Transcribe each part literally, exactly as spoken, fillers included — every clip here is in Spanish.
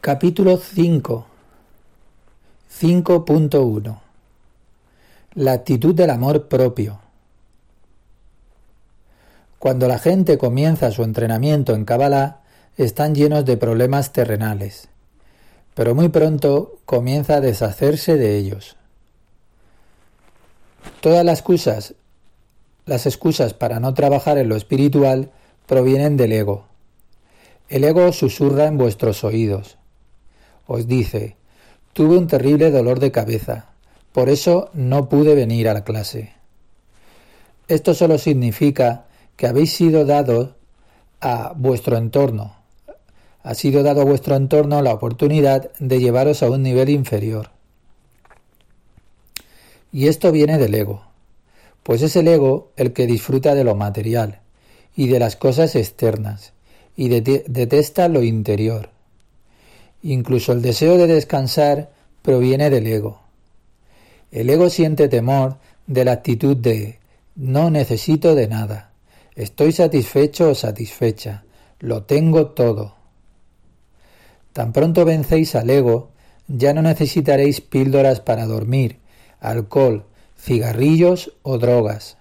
Capítulo cinco. cinco punto uno. La actitud del amor propio. Cuando la gente comienza su entrenamiento en Kabbalah, están llenos de problemas terrenales, pero muy pronto comienza a deshacerse de ellos. Todas las excusas, las excusas para no trabajar en lo espiritual provienen del ego. El ego susurra en vuestros oídos. Os dice: tuve un terrible dolor de cabeza, por eso no pude venir a la clase. Esto solo significa que habéis sido dados a vuestro entorno. Ha sido dado a vuestro entorno la oportunidad de llevaros a un nivel inferior. Y esto viene del ego, pues es el ego el que disfruta de lo material y de las cosas externas, y de- detesta lo interior. Incluso el deseo de descansar proviene del ego. El ego siente temor de la actitud de no necesito de nada, estoy satisfecho o satisfecha, lo tengo todo. Tan pronto vencéis al ego, ya no necesitaréis píldoras para dormir, alcohol, cigarrillos o drogas.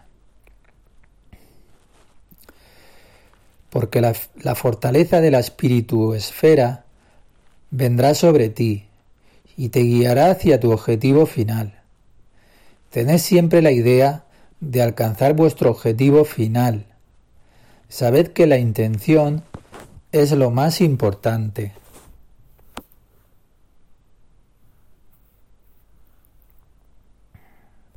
Porque la, la fortaleza de la espirituosfera vendrá sobre ti y te guiará hacia tu objetivo final. Tened siempre la idea de alcanzar vuestro objetivo final. Sabed que la intención es lo más importante.